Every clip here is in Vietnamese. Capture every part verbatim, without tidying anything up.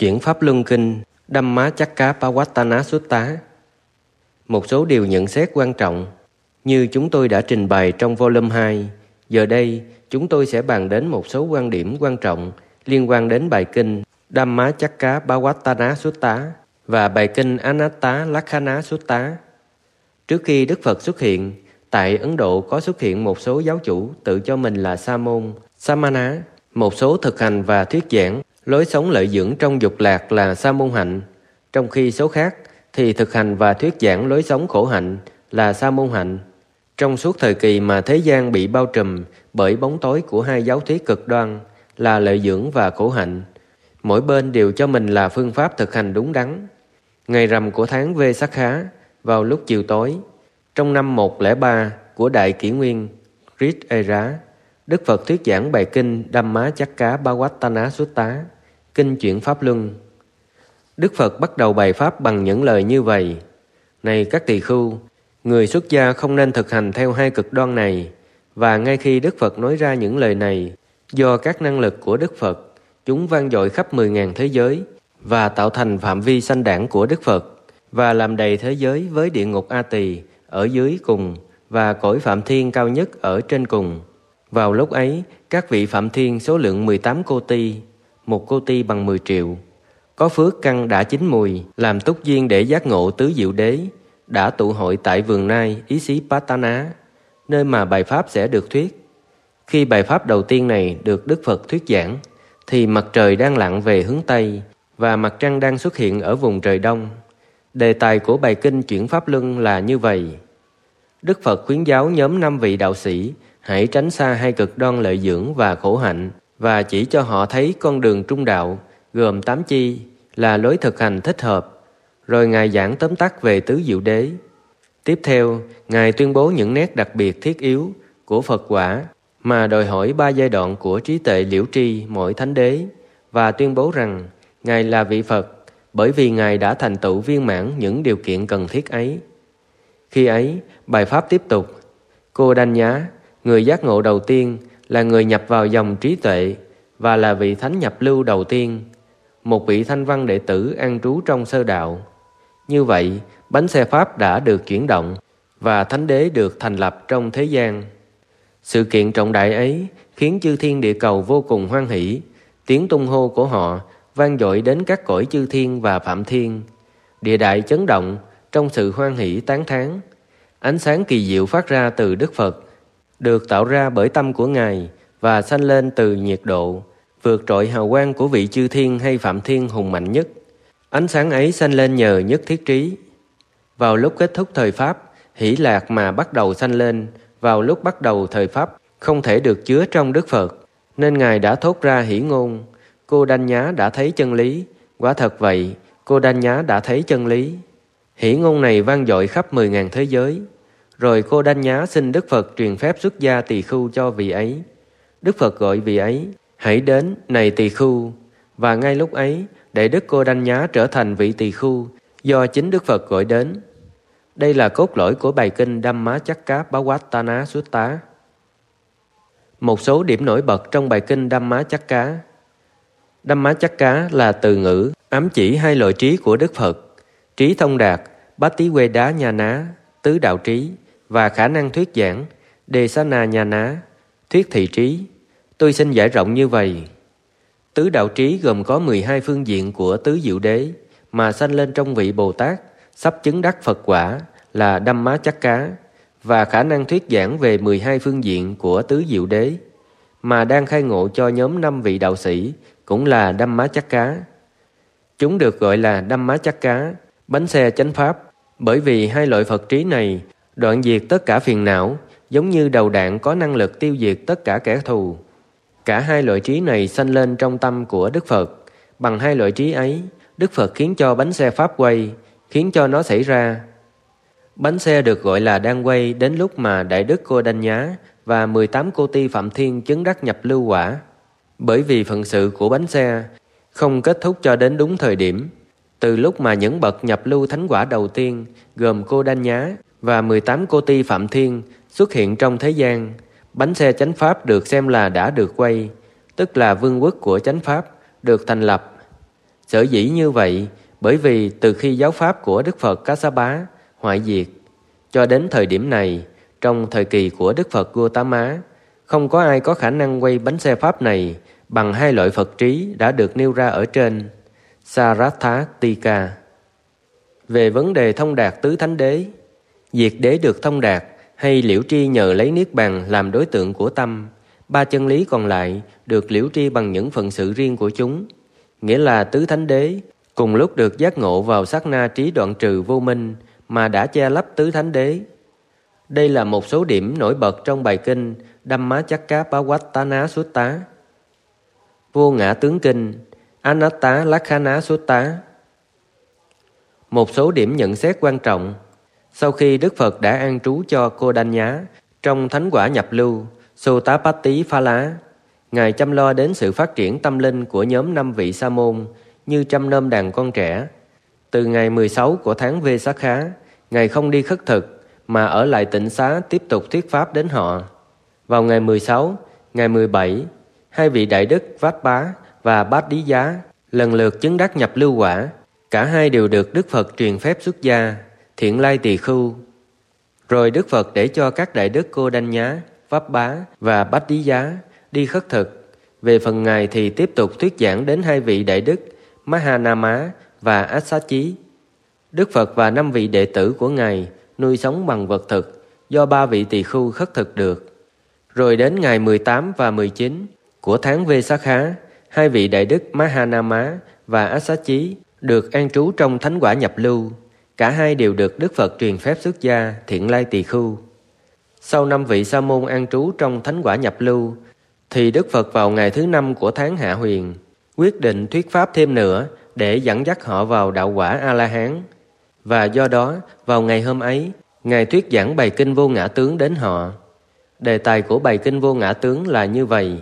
Chuyển Pháp Luân Kinh Dhammacakkappavattana Sutta. Một số điều nhận xét quan trọng như chúng tôi đã trình bày trong volume hai. Giờ đây, chúng tôi sẽ bàn đến một số quan điểm quan trọng liên quan đến bài kinh Dhammacakkappavattana Sutta và bài kinh Anattalakkana Sutta. Trước khi Đức Phật xuất hiện, tại Ấn Độ có xuất hiện một số giáo chủ tự cho mình là Sa môn, Samana, một số thực hành và thuyết giảng lối sống lợi dưỡng trong dục lạc là Sa môn hạnh, trong khi số khác thì thực hành và thuyết giảng lối sống khổ hạnh là Sa môn hạnh. Trong suốt thời kỳ mà thế gian bị bao trùm bởi bóng tối của hai giáo thuyết cực đoan là lợi dưỡng và khổ hạnh, mỗi bên đều cho mình là phương pháp thực hành đúng đắn. Ngày rằm của tháng Vê-sắc-khá, vào lúc chiều tối, trong năm một không ba của Đại Kỷ Nguyên Rit Era, Đức Phật thuyết giảng bài kinh Dhammacakkappavattana Sutta, kinh chuyển Pháp Luân. Đức Phật bắt đầu bài pháp bằng những lời như vậy: Này các tỳ khưu, người xuất gia không nên thực hành theo hai cực đoan này. Và ngay khi Đức Phật nói ra những lời này, do các năng lực của Đức Phật, chúng vang dội khắp mười ngàn thế giới và tạo thành phạm vi sanh đản của Đức Phật, và làm đầy thế giới với địa ngục A Tỳ ở dưới cùng và cõi Phạm Thiên cao nhất ở trên cùng. Vào lúc ấy, các vị Phạm Thiên số lượng mười tám cô ti, một cô ti bằng mười triệu, có phước căn đã chín mùi, làm túc duyên để giác ngộ tứ diệu đế, đã tụ hội tại vườn nai Isipatana, nơi mà bài pháp sẽ được thuyết. Khi bài pháp đầu tiên này được Đức Phật thuyết giảng, thì mặt trời đang lặn về hướng Tây và mặt trăng đang xuất hiện ở vùng trời Đông. Đề tài của bài kinh chuyển Pháp Luân là như vậy. Đức Phật khuyến giáo nhóm năm vị đạo sĩ hãy tránh xa hai cực đoan lợi dưỡng và khổ hạnh, và chỉ cho họ thấy con đường trung đạo gồm tám chi là lối thực hành thích hợp. Rồi Ngài giảng tóm tắt về tứ diệu đế. Tiếp theo, Ngài tuyên bố những nét đặc biệt thiết yếu của Phật quả mà đòi hỏi ba giai đoạn của trí tuệ liễu tri mỗi thánh đế, và tuyên bố rằng Ngài là vị Phật bởi vì Ngài đã thành tựu viên mãn những điều kiện cần thiết ấy. Khi ấy, bài pháp tiếp tục: Cô Đanh Nhá, người giác ngộ đầu tiên, là người nhập vào dòng trí tuệ và là vị thánh nhập lưu đầu tiên, một vị thanh văn đệ tử an trú trong sơ đạo. Như vậy, bánh xe pháp đã được chuyển động và thánh đế được thành lập trong thế gian. Sự kiện trọng đại ấy khiến chư thiên địa cầu vô cùng hoan hỷ. Tiếng tung hô của họ vang dội đến các cõi chư thiên và phạm thiên. Địa đại chấn động trong sự hoan hỷ tán thán. Ánh sáng kỳ diệu phát ra từ Đức Phật, được tạo ra bởi tâm của Ngài và sanh lên từ nhiệt độ, vượt trội hào quang của vị chư thiên hay phạm thiên hùng mạnh nhất. Ánh sáng ấy sanh lên nhờ nhất thiết trí. Vào lúc kết thúc thời Pháp, hỷ lạc mà bắt đầu sanh lên vào lúc bắt đầu thời Pháp không thể được chứa trong Đức Phật, nên Ngài đã thốt ra hỷ ngôn: Cô Đanh Nhá đã thấy chân lý. Quả thật vậy, cô Đanh Nhá đã thấy chân lý. Hỷ ngôn này vang dội khắp mười ngàn thế giới. Rồi cô Đanh Nhá xin Đức Phật truyền phép xuất gia tỳ khưu cho vị ấy. Đức Phật gọi vị ấy: Hãy đến, này tỳ khưu. Và ngay lúc ấy, Đại Đức Cô Đanh Nhá trở thành vị tỳ khưu do chính Đức Phật gọi đến. Đây là cốt lõi của bài kinh Dhammacakkappavattana Sutta. Một số điểm nổi bật trong bài kinh Dhammacakka. Dhammacakka là từ ngữ ám chỉ hai loại trí của Đức Phật: trí thông đạt, Bhattivedha Nhana, tứ đạo trí, và khả năng thuyết giảng, Desana Nhana, thuyết thị trí. Tôi xin giải rộng như vậy. Tứ đạo trí gồm có mười hai phương diện của tứ diệu đế mà sanh lên trong vị Bồ Tát sắp chứng đắc Phật quả là Dhammacakka, và khả năng thuyết giảng về mười hai phương diện của tứ diệu đế mà đang khai ngộ cho nhóm năm vị đạo sĩ cũng là Dhammacakka. Chúng được gọi là Dhammacakka, bánh xe chánh pháp, bởi vì hai loại Phật trí này đoạn diệt tất cả phiền não, giống như đầu đạn có năng lực tiêu diệt tất cả kẻ thù. Cả hai loại trí này sanh lên trong tâm của Đức Phật. Bằng hai loại trí ấy, Đức Phật khiến cho bánh xe pháp quay, khiến cho nó xảy ra. Bánh xe được gọi là đang quay đến lúc mà Đại Đức Cô Đanh Nhá và mười tám cô ti phạm thiên chứng đắc nhập lưu quả. Bởi vì phận sự của bánh xe không kết thúc cho đến đúng thời điểm. Từ lúc mà những bậc nhập lưu thánh quả đầu tiên gồm Cô Đanh Nhá và mười tám cô ti phạm thiên xuất hiện trong thế gian, bánh xe chánh pháp được xem là đã được quay, tức là vương quốc của chánh pháp được thành lập. Sở dĩ như vậy, bởi vì từ khi giáo pháp của Đức Phật Kassapa hoại diệt cho đến thời điểm này, trong thời kỳ của Đức Phật Gautama, không có ai có khả năng quay bánh xe pháp này bằng hai loại Phật trí đã được nêu ra ở trên Saratha Tika. Về vấn đề thông đạt tứ thánh đế, diệt đế được thông đạt hay liễu tri nhờ lấy niết bàn làm đối tượng của tâm, ba chân lý còn lại được liễu tri bằng những phận sự riêng của chúng, nghĩa là tứ thánh đế cùng lúc được giác ngộ vào sát na trí đoạn trừ vô minh mà đã che lấp tứ thánh đế. Đây là một số điểm nổi bật trong bài kinh Dhammacakkappavattana Sutta, Vô ngã tướng kinh Anatta Lakkhana Sutta. Một số điểm nhận xét quan trọng. Sau khi Đức Phật đã an trú cho Cô Đanh Nhá trong thánh quả nhập lưu Sotapatti Phala, Ngài chăm lo đến sự phát triển tâm linh của nhóm năm vị sa môn như chăm nom đàn con trẻ. Từ ngày mười sáu của tháng Vesakha, Ngài không đi khất thực mà ở lại tịnh xá tiếp tục thuyết pháp đến họ. Vào ngày mười sáu, ngày mười bảy, hai vị đại đức Vát Bá và Bát Đí Giá lần lượt chứng đắc nhập lưu quả. Cả hai đều được Đức Phật truyền phép xuất gia, Thiện Lai Tỳ Khưu. Rồi Đức Phật để cho các đại đức Cô Đanh Nhá, Vát Bá và Bát Đí Giá đi khất thực. Về phần Ngài thì tiếp tục thuyết giảng đến hai vị đại đức Mahanama và Assachí. Đức Phật và năm vị đệ tử của Ngài nuôi sống bằng vật thực do ba vị tỳ khưu khất thực được. Rồi đến ngày mười tám và mười chín của tháng Vesakha, hai vị đại đức Mahanama và Assachí được an trú trong thánh quả nhập lưu. Cả hai đều được Đức Phật truyền phép xuất gia, Thiện Lai Tỳ Khưu. Sau năm vị sa môn an trú trong thánh quả nhập lưu, thì Đức Phật vào ngày thứ năm của tháng Hạ Huyền quyết định thuyết pháp thêm nữa để dẫn dắt họ vào đạo quả A-la-hán. Và do đó, vào ngày hôm ấy, Ngài thuyết giảng bài kinh Vô Ngã Tướng đến họ. Đề tài của bài kinh Vô Ngã Tướng là như vậy.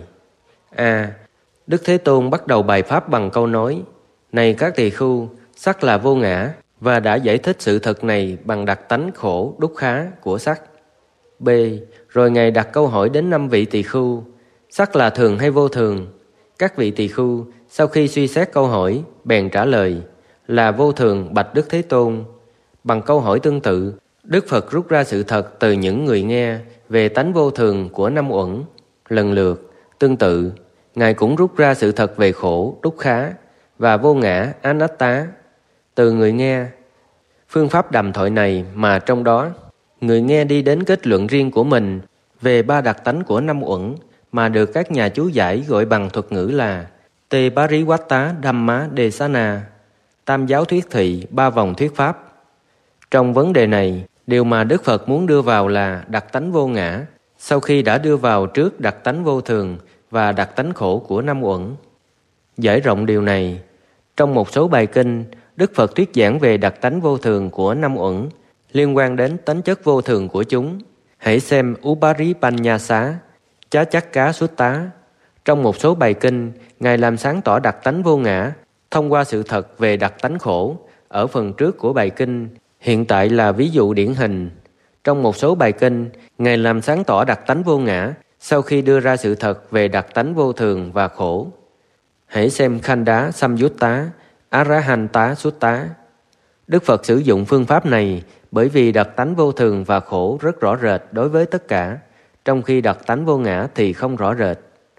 A. Đức Thế Tôn bắt đầu bài pháp bằng câu nói: Này các tỳ khưu, sắc là vô ngã, và đã giải thích sự thật này bằng đặc tánh khổ đúc khá của sắc. B. Rồi Ngài đặt câu hỏi đến năm vị tỳ khưu: Sắc là thường hay vô thường? Các vị tỳ khưu sau khi suy xét câu hỏi bèn trả lời là vô thường, bạch Đức Thế Tôn. Bằng câu hỏi tương tự, Đức Phật rút ra sự thật từ những người nghe về tánh vô thường của năm uẩn. Lần lượt, tương tự, Ngài cũng rút ra sự thật về khổ, đúc khá và vô ngã, anatta từ người nghe. Phương pháp đàm thoại này mà trong đó, người nghe đi đến kết luận riêng của mình về ba đặc tánh của năm uẩn mà được các nhà chú giải gọi bằng thuật ngữ là Te Parivatta Dhamma Desana, tam giáo thuyết thị, ba vòng thuyết pháp. Trong vấn đề này, điều mà Đức Phật muốn đưa vào là đặc tánh vô ngã, sau khi đã đưa vào trước đặc tánh vô thường và đặc tánh khổ của năm uẩn. Giải rộng điều này, trong một số bài kinh, Đức Phật thuyết giảng về đặc tánh vô thường của năm uẩn liên quan đến tánh chất vô thường của chúng. Hãy xem Uparipanyasa, Chá Chắc Cá Sutta. Trong một số bài kinh, Ngài làm sáng tỏ đặc tánh vô ngã thông qua sự thật về đặc tánh khổ ở phần trước của bài kinh, hiện tại là ví dụ điển hình. Trong một số bài kinh, Ngài làm sáng tỏ đặc tánh vô ngã sau khi đưa ra sự thật về đặc tánh vô thường và khổ. Hãy xem Khanda Samyutta, Arahanta Sutta. Đức Phật sử dụng phương pháp này bởi vì đặc tánh vô thường và khổ rất rõ rệt đối với tất cả, trong khi đặc tánh vô ngã thì không rõ rệt.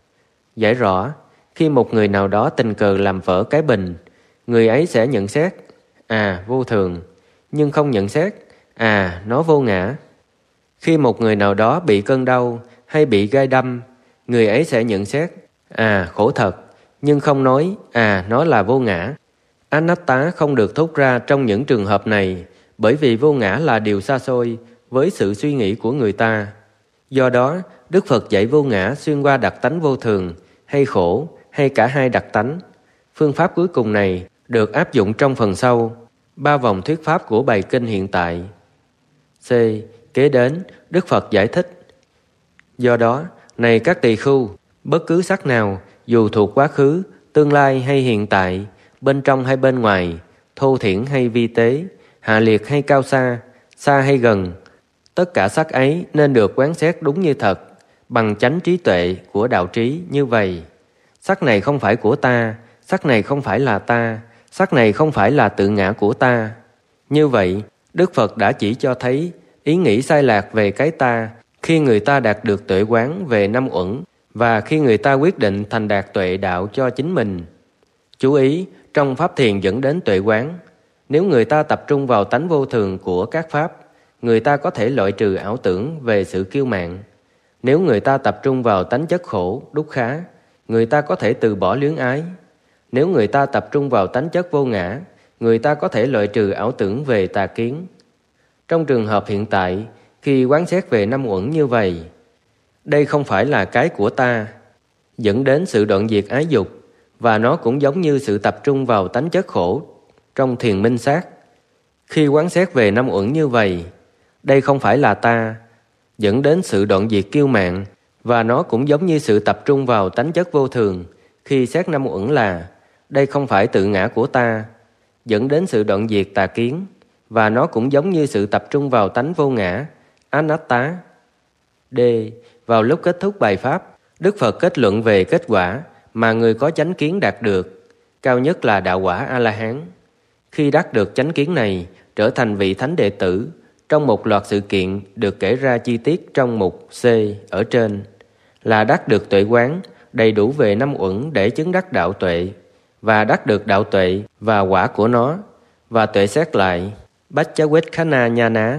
Giải rõ, khi một người nào đó tình cờ làm vỡ cái bình, người ấy sẽ nhận xét, à, vô thường, nhưng không nhận xét, à, nó vô ngã. Khi một người nào đó bị cơn đau hay bị gai đâm, người ấy sẽ nhận xét, à, khổ thật, nhưng không nói, à, nó là vô ngã. Anatta không được thốt ra trong những trường hợp này, bởi vì vô ngã là điều xa xôi với sự suy nghĩ của người ta. Do đó, Đức Phật dạy vô ngã xuyên qua đặc tánh vô thường, hay khổ, hay cả hai đặc tánh. Phương pháp cuối cùng này được áp dụng trong phần sau, ba vòng thuyết pháp của bài kinh hiện tại. C. Kế đến, Đức Phật giải thích. Do đó, này các tỳ khưu, bất cứ sắc nào, dù thuộc quá khứ, tương lai hay hiện tại, bên trong hay bên ngoài, thô thiển hay vi tế, hạ liệt hay cao xa, xa hay gần, tất cả sắc ấy nên được quán xét đúng như thật, bằng chánh trí tuệ của đạo trí như vậy. Sắc này không phải của ta, sắc này không phải là ta, sắc này không phải là tự ngã của ta. Như vậy, Đức Phật đã chỉ cho thấy ý nghĩ sai lạc về cái ta khi người ta đạt được tuệ quán về năm uẩn và khi người ta quyết định thành đạt tuệ đạo cho chính mình. Chú ý, trong pháp thiền dẫn đến tuệ quán, nếu người ta tập trung vào tánh vô thường của các pháp, người ta có thể loại trừ ảo tưởng về sự kiêu mạn. Nếu người ta tập trung vào tánh chất khổ, đúc khá, người ta có thể từ bỏ luyến ái. Nếu người ta tập trung vào tánh chất vô ngã, người ta có thể loại trừ ảo tưởng về tà kiến. Trong trường hợp hiện tại, khi quán xét về năm uẩn như vậy, đây không phải là cái của ta, dẫn đến sự đoạn diệt ái dục, và nó cũng giống như sự tập trung vào tánh chất khổ trong thiền minh sát. Khi quán xét về năm uẩn như vậy, đây không phải là ta, dẫn đến sự đoạn diệt kiêu mạn, và nó cũng giống như sự tập trung vào tánh chất vô thường khi xét năm uẩn là đây không phải tự ngã của ta, dẫn đến sự đoạn diệt tà kiến, và nó cũng giống như sự tập trung vào tánh vô ngã, anatta. D. Vào lúc kết thúc bài pháp, Đức Phật kết luận về kết quả mà người có chánh kiến đạt được, cao nhất là đạo quả A-la-hán. Khi đắc được chánh kiến này, trở thành vị thánh đệ tử, trong một loạt sự kiện được kể ra chi tiết trong mục C ở trên, là đắc được tuệ quán đầy đủ về năm uẩn để chứng đắc đạo tuệ, và đắc được đạo tuệ và quả của nó, và tuệ xét lại Bachchavetkhana Nhana.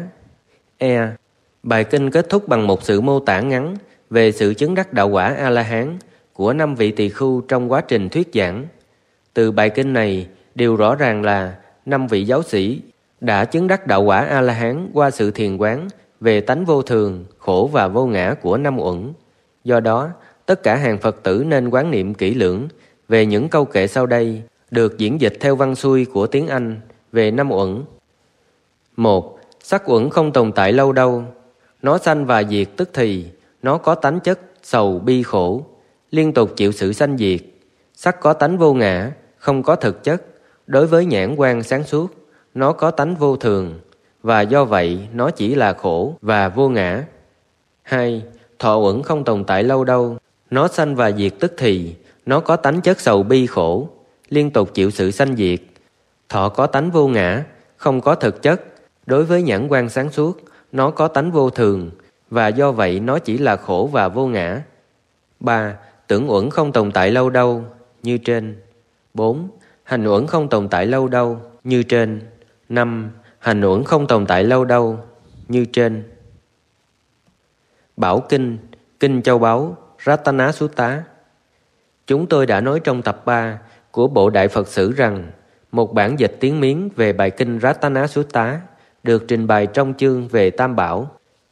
E. Bài kinh kết thúc bằng một sự mô tả ngắn về sự chứng đắc đạo quả A-la-hán của năm vị tỳ khưu trong quá trình thuyết giảng. Từ bài kinh này, điều rõ ràng là năm vị giáo sĩ đã chứng đắc đạo quả A-la-hán qua sự thiền quán về tánh vô thường, khổ và vô ngã của năm uẩn. Do đó, tất cả hàng Phật tử nên quán niệm kỹ lưỡng về những câu kệ sau đây, được diễn dịch theo văn xuôi của tiếng Anh về năm uẩn. Một. Sắc uẩn không tồn tại lâu đâu. Nó sanh và diệt tức thì. Nó có tánh chất sầu bi khổ, liên tục chịu sự sanh diệt. Sắc có tánh vô ngã, không có thực chất. Đối với nhãn quan sáng suốt, nó có tánh vô thường, và do vậy nó chỉ là khổ và vô ngã. Hai. Thọ uẩn không tồn tại lâu đâu. Nó sanh và diệt tức thì. Nó có tánh chất sầu bi khổ, liên tục chịu sự sanh diệt. Thọ có tánh vô ngã, không có thực chất. Đối với nhãn quan sáng suốt, nó có tánh vô thường, và do vậy nó chỉ là khổ và vô ngã. Ba. Tưởng uẩn không tồn tại lâu đâu, như trên. Bốn. Hành uẩn không tồn tại lâu đâu, như trên. Năm. Hành uẩn không tồn tại lâu đâu, như trên. Bảo Kinh, Kinh Châu Báu, Ratana Sutta. Chúng tôi đã nói trong tập ba của Bộ Đại Phật Sử rằng một bản dịch tiếng Miến về bài kinh Ratana Sutta được trình bày trong chương về Tam Bảo.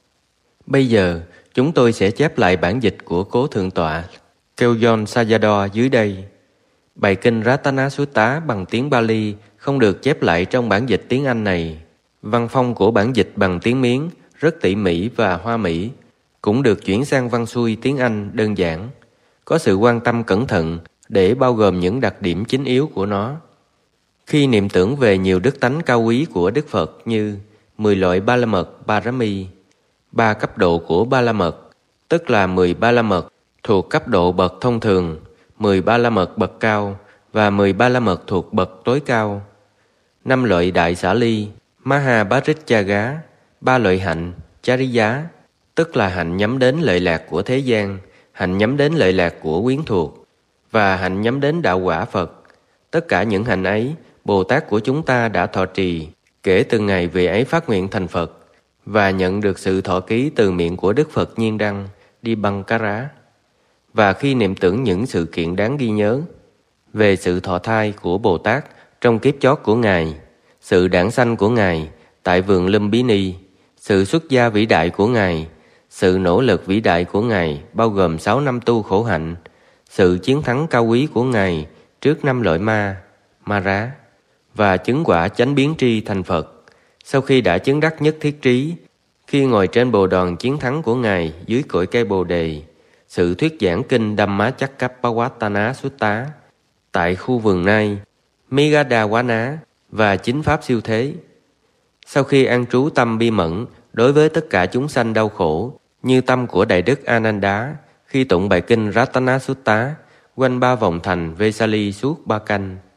Bây giờ, chúng tôi sẽ chép lại bản dịch của Cố Thượng tọa Keoyon Sayadaw dưới đây. Bài kinh Ratana Sutta bằng tiếng Bali không được chép lại trong bản dịch tiếng Anh này. Văn phong của bản dịch bằng tiếng Miến rất tỉ mỉ và hoa mỹ, cũng được chuyển sang văn xuôi tiếng Anh đơn giản, có sự quan tâm cẩn thận để bao gồm những đặc điểm chính yếu của nó. Khi niệm tưởng về nhiều đức tánh cao quý của Đức Phật như mười loại ba la mật Parami, ba cấp độ của ba la mật, tức là mười ba la mật thuộc cấp độ bậc thông thường, mười ba la mật bậc cao và mười ba la mật thuộc bậc tối cao, năm loại đại xả ly, Mahabharicchaga, ba loại hạnh, Chariya, tức là hạnh nhắm đến lợi lạc của thế gian, hạnh nhắm đến lợi lạc của quyến thuộc, và hạnh nhắm đến đạo quả Phật. Tất cả những hạnh ấy, Bồ Tát của chúng ta đã thọ trì kể từ ngày vị ấy phát nguyện thành Phật và nhận được sự thọ ký từ miệng của Đức Phật Nhiên Đăng Dipankara. Và khi niệm tưởng những sự kiện đáng ghi nhớ về sự thọ thai của Bồ Tát trong kiếp chót của Ngài, sự đản sanh của Ngài tại vườn Lumbini, sự xuất gia vĩ đại của Ngài, sự nỗ lực vĩ đại của Ngài bao gồm sáu năm tu khổ hạnh, sự chiến thắng cao quý của Ngài trước năm loại ma, Mara, và chứng quả chánh biến tri thành Phật. Sau khi đã chứng đắc nhất thiết trí, khi ngồi trên bồ đoàn chiến thắng của Ngài dưới cội cây Bồ Đề, sự thuyết giảng kinh Dhammacakkappavattana Sutta tại khu vườn Nai, Megadawana và chính pháp siêu thế. Sau khi an trú tâm bi mẫn đối với tất cả chúng sanh đau khổ, như tâm của Đại Đức Ananda khi tụng bài kinh Ratana Sutta quanh ba vòng thành Vesali suốt ba canh.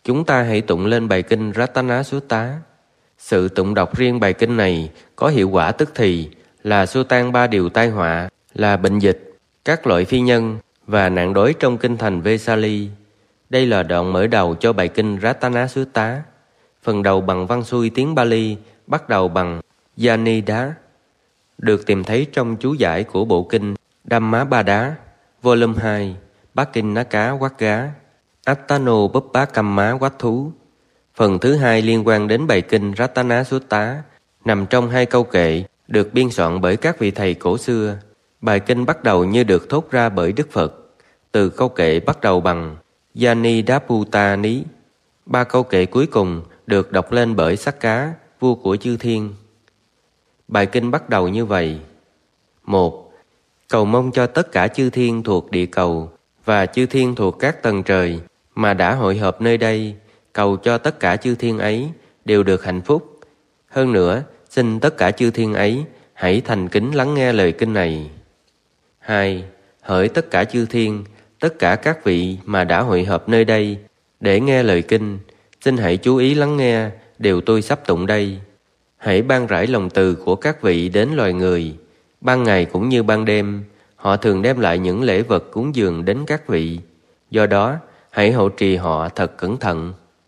Chúng ta hãy tụng lên bài kinh Ratana Sutta. Sự tụng đọc riêng bài kinh này có hiệu quả tức thì là xua tan ba điều tai họa là bệnh dịch, các loại phi nhân và nạn đói trong kinh thành Vesali. Đây là đoạn mở đầu cho bài kinh Ratana Sutta. Phần đầu bằng văn xuôi tiếng Bali, bắt đầu bằng Yanida, được tìm thấy trong chú giải của bộ kinh Dhammapada, volume hai, Bhaktinaka Vagga, Attano Buppa Kamma Vatthú. Phần thứ hai liên quan đến bài kinh Ratana Sutta, nằm trong hai câu kệ được biên soạn bởi các vị thầy cổ xưa. Bài kinh bắt đầu như được thốt ra bởi Đức Phật, từ câu kệ bắt đầu bằng Yani Daputani. Ba câu kệ cuối cùng được đọc lên bởi Sakka, vua của chư thiên. Bài kinh bắt đầu như vậy. Một. Cầu mong cho tất cả chư thiên thuộc địa cầu và chư thiên thuộc các tầng trời mà đã hội họp nơi đây, cầu cho tất cả chư thiên ấy đều được hạnh phúc. Hơn nữa, xin tất cả chư thiên ấy hãy thành kính lắng nghe lời kinh này. Hai. Hỡi tất cả chư thiên, tất cả các vị mà đã hội họp nơi đây để nghe lời kinh, xin hãy chú ý lắng nghe điều tôi sắp tụng đây. Hãy ban rải lòng từ của các vị đến loài người. Ban ngày cũng như ban đêm, họ thường đem lại những lễ vật cúng dường đến các vị. Do đó, hãy hộ trì họ thật cẩn thận.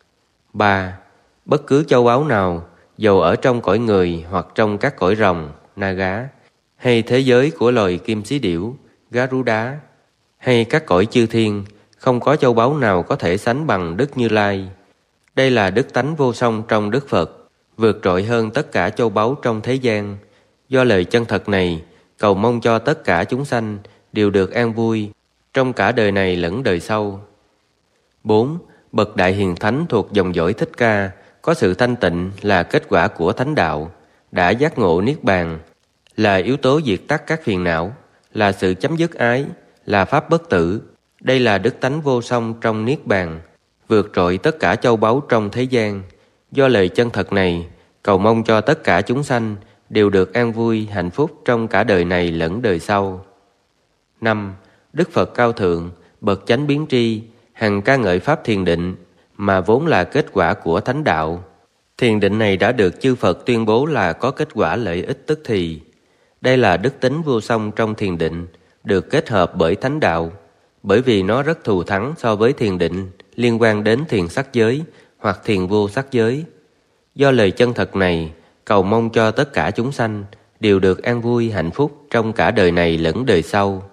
Ba. Bất cứ châu báu nào, dầu ở trong cõi người hoặc trong các cõi rồng, Naga, hay thế giới của loài kim xí điểu, Garuda, hay các cõi chư thiên, không có châu báu nào có thể sánh bằng Đức Như Lai. Đây là đức tánh vô song trong Đức Phật, vượt trội hơn tất cả châu báu trong thế gian. Do lời chân thật này, cầu mong cho tất cả chúng sanh đều được an vui trong cả đời này lẫn đời sau. Bốn. Bậc đại hiền thánh thuộc dòng dõi Thích Ca, có sự thanh tịnh là kết quả của thánh đạo, đã giác ngộ niết bàn, là yếu tố diệt tắt các phiền não, là sự chấm dứt ái, là pháp bất tử. Đây là đức tánh vô song trong niết bàn, vượt trội tất cả châu báu trong thế gian. Do lời chân thật này, cầu mong cho tất cả chúng sanh đều được an vui, hạnh phúc trong cả đời này lẫn đời sau. Năm. Đức Phật cao thượng, bậc chánh biến tri, hằng ca ngợi pháp thiền định, mà vốn là kết quả của thánh đạo. Thiền định này đã được chư Phật tuyên bố là có kết quả lợi ích tức thì. Đây là đức tính vô song trong thiền định, được kết hợp bởi thánh đạo, bởi vì nó rất thù thắng so với thiền định liên quan đến thiền sắc giới hoặc thiền vô sắc giới. Do lời chân thật này, cầu mong cho tất cả chúng sanh đều được an vui, hạnh phúc trong cả đời này lẫn đời sau.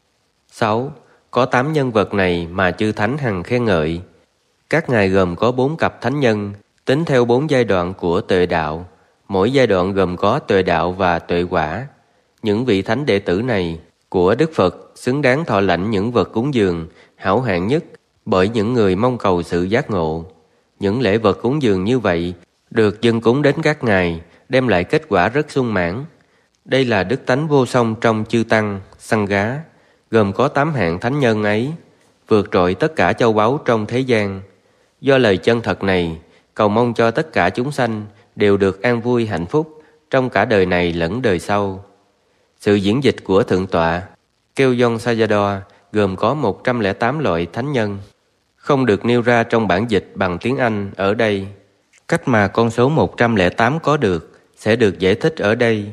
Sáu. Có tám nhân vật này mà chư thánh hằng khen ngợi. Các ngài gồm có bốn cặp thánh nhân, tính theo bốn giai đoạn của tuệ đạo. Mỗi giai đoạn gồm có tuệ đạo và tuệ quả. Những vị thánh đệ tử này của Đức Phật xứng đáng thọ lãnh những vật cúng dường hảo hạng nhất bởi những người mong cầu sự giác ngộ. Những lễ vật cúng dường như vậy được dâng cúng đến các ngài, đem lại kết quả rất sung mãn. Đây là đức tánh vô song trong chư tăng, Sangha, gồm có tám hạng thánh nhân ấy, vượt trội tất cả châu báu trong thế gian. Do lời chân thật này, cầu mong cho tất cả chúng sanh đều được an vui, hạnh phúc trong cả đời này lẫn đời sau. Sự diễn dịch của Thượng tọa Keoyon Sayadaw gồm có một trăm lẻ tám loại thánh nhân, không được nêu ra trong bản dịch bằng tiếng Anh ở đây. Cách mà con số một trăm lẻ tám có được sẽ được giải thích ở đây.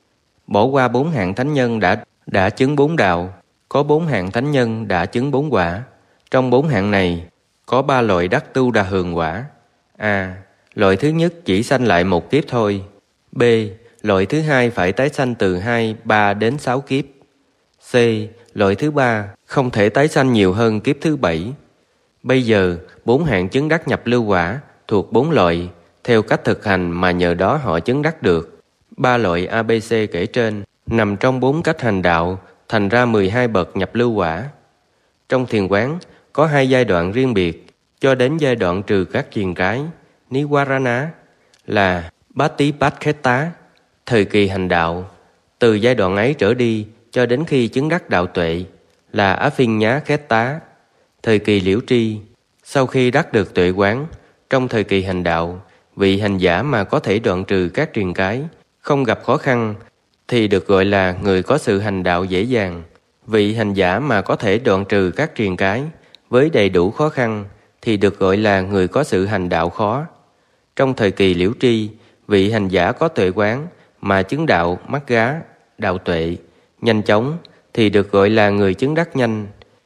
Bỏ qua bốn hạng thánh nhân đã đã chứng bốn đạo, có bốn hạng thánh nhân đã chứng bốn quả. Trong bốn hạng này, có ba loại đắc tu đà hường quả. A. Loại thứ nhất chỉ sanh lại một kiếp thôi. B. Loại thứ hai phải tái sanh từ hai, ba đến sáu kiếp. C. Loại thứ ba không thể tái sanh nhiều hơn kiếp thứ bảy. Bây giờ, bốn hạng chứng đắc nhập lưu quả thuộc bốn loại, theo cách thực hành mà nhờ đó họ chứng đắc được. Ba loại a bê xê kể trên nằm trong bốn cách hành đạo, thành ra mười hai bậc nhập lưu quả. Trong thiền quán, có hai giai đoạn riêng biệt, cho đến giai đoạn trừ các triền cái, Niwarana, là Patipakheta, thời kỳ hành đạo. Từ giai đoạn ấy trở đi, cho đến khi chứng đắc đạo tuệ, là Aphinya-kheta, thời kỳ liễu tri. Sau khi đắc được tuệ quán, trong thời kỳ hành đạo, vị hành giả mà có thể đoạn trừ các triền cái, không gặp khó khăn, thì được gọi là người có sự hành đạo dễ dàng. Vị hành giả mà có thể đoạn trừ các triền cái với đầy đủ khó khăn, thì được gọi là người có sự hành đạo khó. Trong thời kỳ Liễu Tri, vị hành giả có tuệ quán mà chứng đạo mắt gá, đạo tuệ, nhanh chóng thì được gọi là người chứng đắc nhanh.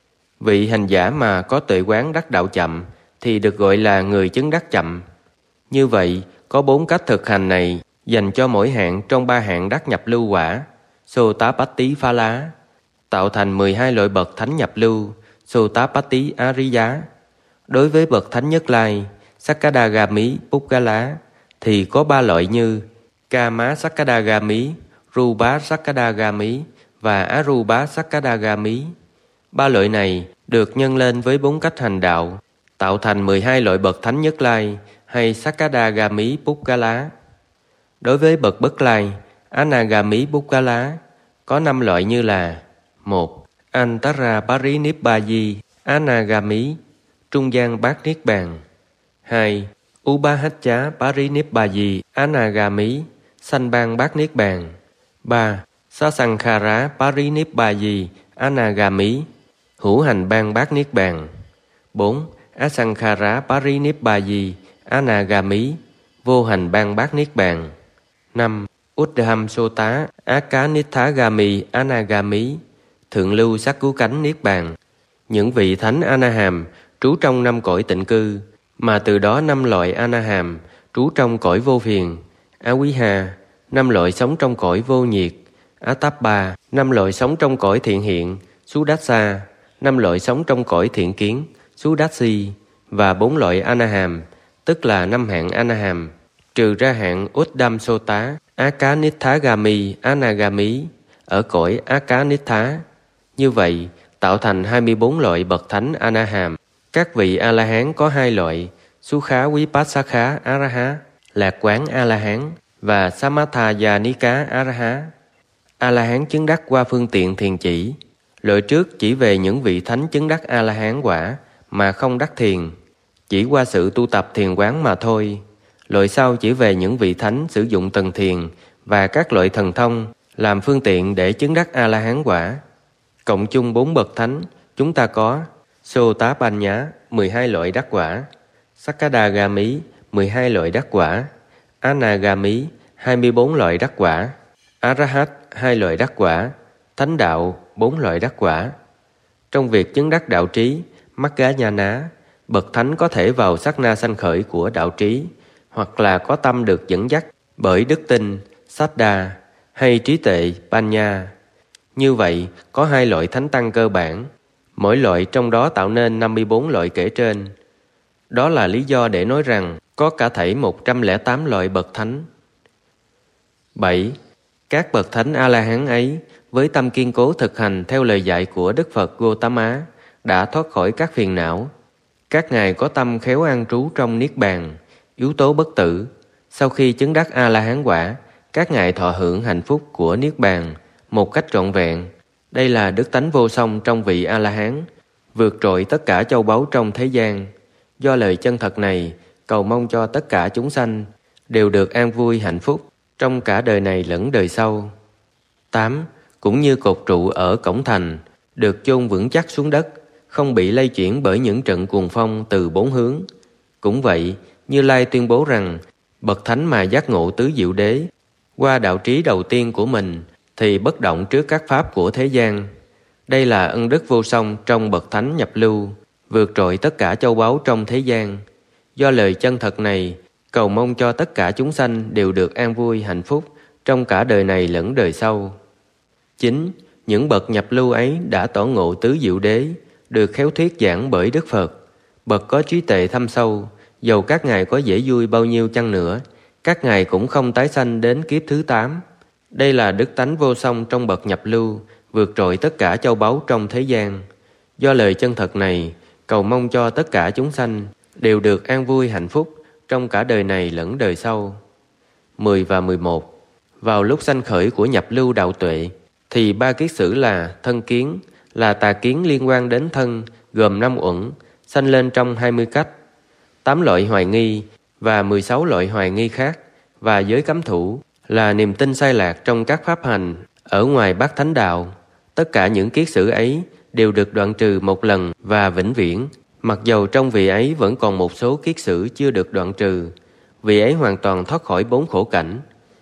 Vị hành giả mà có tuệ quán đắc đạo chậm thì được gọi là người chứng đắc chậm. Như vậy, có bốn cách thực hành này dành cho mỗi hạng trong ba hạng đắc nhập lưu quả, Sotapatti Phá Lá, tạo thành mười hai loại bậc thánh nhập lưu, Sotapatti Ariya. Đối với bậc thánh nhất lai, Sakadagami Pukkala, thì có ba loại như Kama Sakadagami, Rupa Sakadagami và Arupa Sakadagami. Ba loại này được nhân lên với bốn cách hành đạo, tạo thành mười hai loại bậc thánh nhất lai hay Sakadagami Pukkala. Đối với bậc bất lai, Anagami Pukkala, có năm loại như là: một. Antara Parinibbāji Anagami, trung gian bát niết bàn. Hai. Ubahaccha Parinibbāji Anagami, sanh ban bát niết bàn. Ba. Sasankhara Parinibbāji Anagami, hữu hành ban bát niết bàn. Bốn. Asankhara Parinibbāji Anagami, vô hành ban bát niết bàn. Năm. Uddham Sota Akanithagami Anagami, thượng lưu sắc cứu cánh niết bàn. Những vị thánh Anaham trú trong năm cõi tịnh cư, mà từ đó năm loại Anaham trú trong cõi vô phiền, Aviha, năm loại sống trong cõi vô nhiệt, Atappa, năm loại sống trong cõi thiện hiện, Sudassā, năm loại sống trong cõi thiện kiến, Sudassi, và bốn loại Anaham, tức là năm hạng Anaham, trừ ra hạng Uddham Sota Akanithagami Anagami ở cõi Akanitha. Như vậy, tạo thành hai mươi bốn loại bậc thánh Anaham. Các vị A-la-hán có hai loại: Sukha Vipassaka Araha, lạc quán A-la-hán, và Samatthāyanika Araha, A-la-hán chứng đắc qua phương tiện thiền chỉ. Loại trước chỉ về những vị thánh chứng đắc A-la-hán quả mà không đắc thiền, chỉ qua sự tu tập thiền quán mà thôi. Loại sau chỉ về những vị thánh sử dụng tầng thiền và các loại thần thông làm phương tiện để chứng đắc A-la-hán quả. Cộng chung bốn bậc thánh, chúng ta có Sotapanya, mười hai loại đắc quả; Sakadagami, mười hai loại đắc quả; Anagami, hai mươi bốn loại đắc quả; Arahat, hai loại đắc quả; Thánh đạo, bốn loại đắc quả. Trong việc chứng đắc đạo trí, Maggayana, bậc thánh có thể vào sát na sanh khởi của đạo trí, hoặc là có tâm được dẫn dắt bởi đức tin, Saddha, hay trí tuệ, Panya. Như vậy, có hai loại thánh tăng cơ bản, mỗi loại trong đó tạo nên năm mươi bốn loại kể trên. Đó là lý do để nói rằng có cả thảy một trăm lẻ tám loại bậc thánh. bảy. Các bậc thánh A-la-hán ấy, với tâm kiên cố thực hành theo lời dạy của Đức Phật Gotama, đã thoát khỏi các phiền não. Các ngài có tâm khéo an trú trong niết bàn, yếu tố bất tử. Sau khi chứng đắc A-la-hán quả, các ngài thọ hưởng hạnh phúc của niết bàn một cách trọn vẹn. Đây là đức tánh vô song trong vị A-la-hán, vượt trội tất cả châu báu trong thế gian. Do lời chân thật này, cầu mong cho tất cả chúng sanh đều được an vui hạnh phúc trong cả đời này lẫn đời sau. tám. Cũng như cột trụ ở cổng thành, được chôn vững chắc xuống đất, không bị lay chuyển bởi những trận cuồng phong từ bốn hướng. Cũng vậy, Như Lai tuyên bố rằng, bậc thánh mà giác ngộ tứ diệu đế, qua đạo trí đầu tiên của mình, thì bất động trước các pháp của thế gian. Đây là ân đức vô song trong bậc thánh nhập lưu, vượt trội tất cả châu báu trong thế gian. Do lời chân thật này, cầu mong cho tất cả chúng sanh đều được an vui hạnh phúc trong cả đời này lẫn đời sau. chín. Những bậc nhập lưu ấy đã tỏ ngộ tứ diệu đế, được khéo thuyết giảng bởi Đức Phật. Bậc có trí tuệ thâm sâu, dầu các ngài có dễ vui bao nhiêu chăng nữa, các ngài cũng không tái sanh đến kiếp thứ tám. Đây là đức tánh vô song trong bậc nhập lưu, vượt trội tất cả châu báu trong thế gian. Do lời chân thật này, cầu mong cho tất cả chúng sanh đều được an vui hạnh phúc trong cả đời này lẫn đời sau. mười và mười một. Vào lúc sanh khởi của nhập lưu đạo tuệ, thì ba kiết sử là thân kiến, là tà kiến liên quan đến thân, gồm năm uẩn, sanh lên trong hai mươi cách, tám loại hoài nghi và mười sáu loại hoài nghi khác, và giới cấm thủ, là niềm tin sai lạc trong các pháp hành ở ngoài bát thánh đạo. Tất cả những kiết sử ấy đều được đoạn trừ một lần và vĩnh viễn, Mặc dầu trong vị ấy vẫn còn một số kiết sử chưa được đoạn trừ, vị ấy hoàn toàn thoát khỏi bốn khổ cảnh.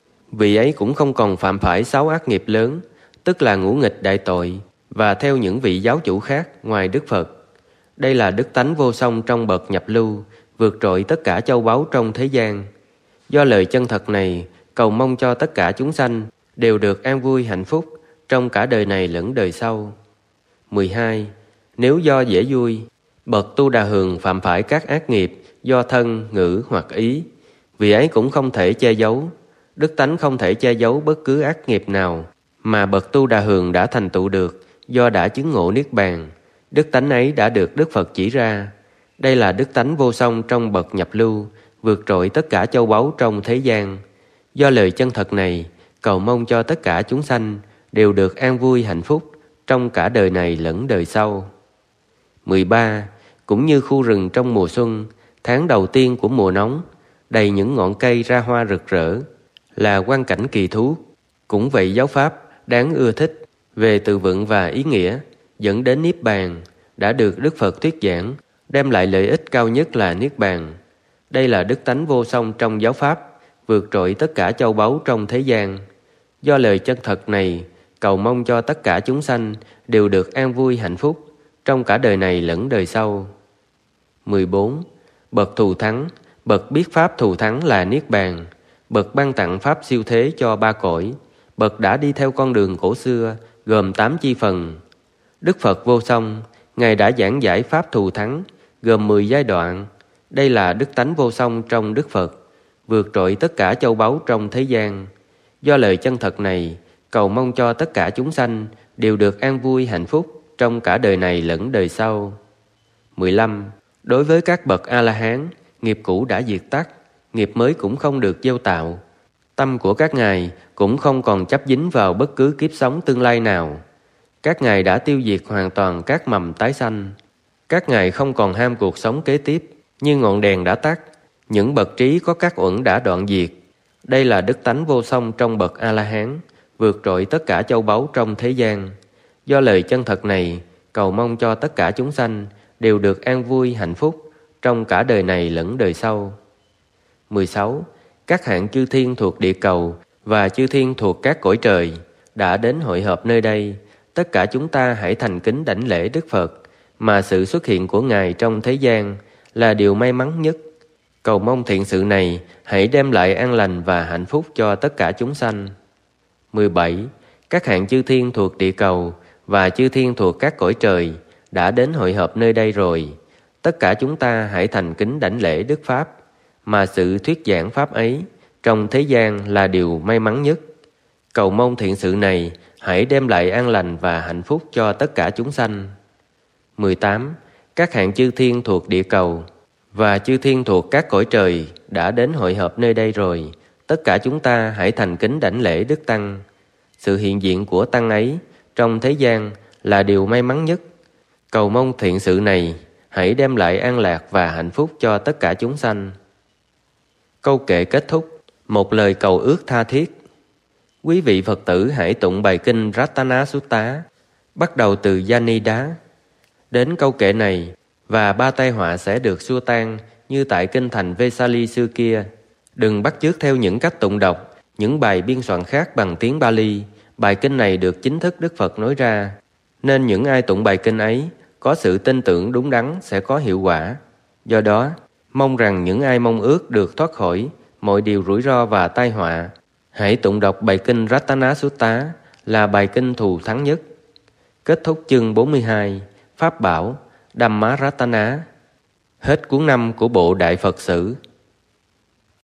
Vị ấy cũng không còn phạm phải sáu ác nghiệp lớn, tức là ngũ nghịch đại tội, và theo những vị giáo chủ khác ngoài Đức Phật. Đây là đức tánh vô song trong bậc nhập lưu, vượt trội tất cả châu báu trong thế gian. Do lời chân thật này, cầu mong cho tất cả chúng sanh đều được an vui hạnh phúc trong cả đời này lẫn đời sau. mười hai. Nếu do dễ vui, bậc Tu Đà Hường phạm phải các ác nghiệp do thân, ngữ hoặc ý, vì ấy cũng không thể che giấu. Đức tánh không thể che giấu bất cứ ác nghiệp nào mà bậc Tu Đà Hường đã thành tựu được do đã chứng ngộ Niết Bàn. Đức tánh ấy đã được Đức Phật chỉ ra. Đây là đức tánh vô song trong bậc nhập lưu, vượt trội tất cả châu báu trong thế gian. Do lời chân thật này, cầu mong cho tất cả chúng sanh đều được an vui hạnh phúc trong cả đời này lẫn đời sau. mười ba. Cũng như khu rừng trong mùa xuân, tháng đầu tiên của mùa nóng, đầy những ngọn cây ra hoa rực rỡ, là quang cảnh kỳ thú. Cũng vậy, giáo pháp đáng ưa thích về từ vựng và ý nghĩa dẫn đến Niết Bàn đã được Đức Phật thuyết giảng, đem lại lợi ích cao nhất là Niết Bàn. Đây là đức tánh vô song trong giáo pháp, vượt trội tất cả châu báu trong thế gian. Do lời chân thật này, cầu mong cho tất cả chúng sanh đều được an vui hạnh phúc trong cả đời này lẫn đời sau. mười bốn. Bậc thù thắng, bậc biết pháp thù thắng là Niết Bàn, bậc ban tặng pháp siêu thế cho ba cõi, bậc đã đi theo con đường cổ xưa gồm tám chi phần. Đức Phật vô song, Ngài đã giảng giải pháp thù thắng gồm mười giai đoạn. Đây là đức tánh vô song trong Đức Phật, vượt trội tất cả châu báu trong thế gian. Do lời chân thật này, cầu mong cho tất cả chúng sanh đều được an vui hạnh phúc trong cả đời này lẫn đời sau. mười lăm. Đối với các bậc A-la-hán, nghiệp cũ đã diệt tắt, nghiệp mới cũng không được gieo tạo. Tâm của các ngài cũng không còn chấp dính vào bất cứ kiếp sống tương lai nào. Các ngài đã tiêu diệt hoàn toàn các mầm tái sanh. Các ngài không còn ham cuộc sống kế tiếp, như ngọn đèn đã tắt. Những bậc trí có các uẩn đã đoạn diệt. Đây là đức tánh vô song trong bậc A-la-hán, vượt trội tất cả châu báu trong thế gian. Do lời chân thật này, cầu mong cho tất cả chúng sanh đều được an vui hạnh phúc trong cả đời này lẫn đời sau. mười sáu. Các hạng chư thiên thuộc địa cầu và chư thiên thuộc các cõi trời đã đến hội họp nơi đây. Tất cả chúng ta hãy thành kính đảnh lễ Đức Phật, mà sự xuất hiện của Ngài trong thế gian là điều may mắn nhất. Cầu mong thiện sự này hãy đem lại an lành và hạnh phúc cho tất cả chúng sanh. mười bảy. Các hạng chư thiên thuộc địa cầu và chư thiên thuộc các cõi trời đã đến hội họp nơi đây rồi. Tất cả chúng ta hãy thành kính đảnh lễ Đức Pháp, mà sự thuyết giảng Pháp ấy trong thế gian là điều may mắn nhất. Cầu mong thiện sự này hãy đem lại an lành và hạnh phúc cho tất cả chúng sanh. mười tám. Các hạng chư thiên thuộc địa cầu và chư thiên thuộc các cõi trời đã đến hội họp nơi đây rồi. Tất cả chúng ta hãy thành kính đảnh lễ Đức Tăng. Sự hiện diện của Tăng ấy trong thế gian là điều may mắn nhất. Cầu mong thiện sự này hãy đem lại an lạc và hạnh phúc cho tất cả chúng sanh. Câu kệ kết thúc, một lời cầu ước tha thiết. Quý vị Phật tử hãy tụng bài kinh Ratana Sutta, bắt đầu từ Yanida đến câu kệ này, và ba tai họa sẽ được xua tan như tại kinh thành Vesali xưa kia. Đừng bắt chước theo những cách tụng đọc những bài biên soạn khác bằng tiếng Bali. Bài kinh này được chính thức Đức Phật nói ra, nên những ai tụng bài kinh ấy có sự tin tưởng đúng đắn sẽ có hiệu quả. Do đó, mong rằng những ai mong ước được thoát khỏi mọi điều rủi ro và tai họa, hãy tụng đọc bài kinh Ratana Sutta là bài kinh thù thắng nhất. Kết thúc chương bốn mươi hai, Pháp Bảo, Dhamma Ratana. Hết cuốn năm của bộ Đại Phật Sử.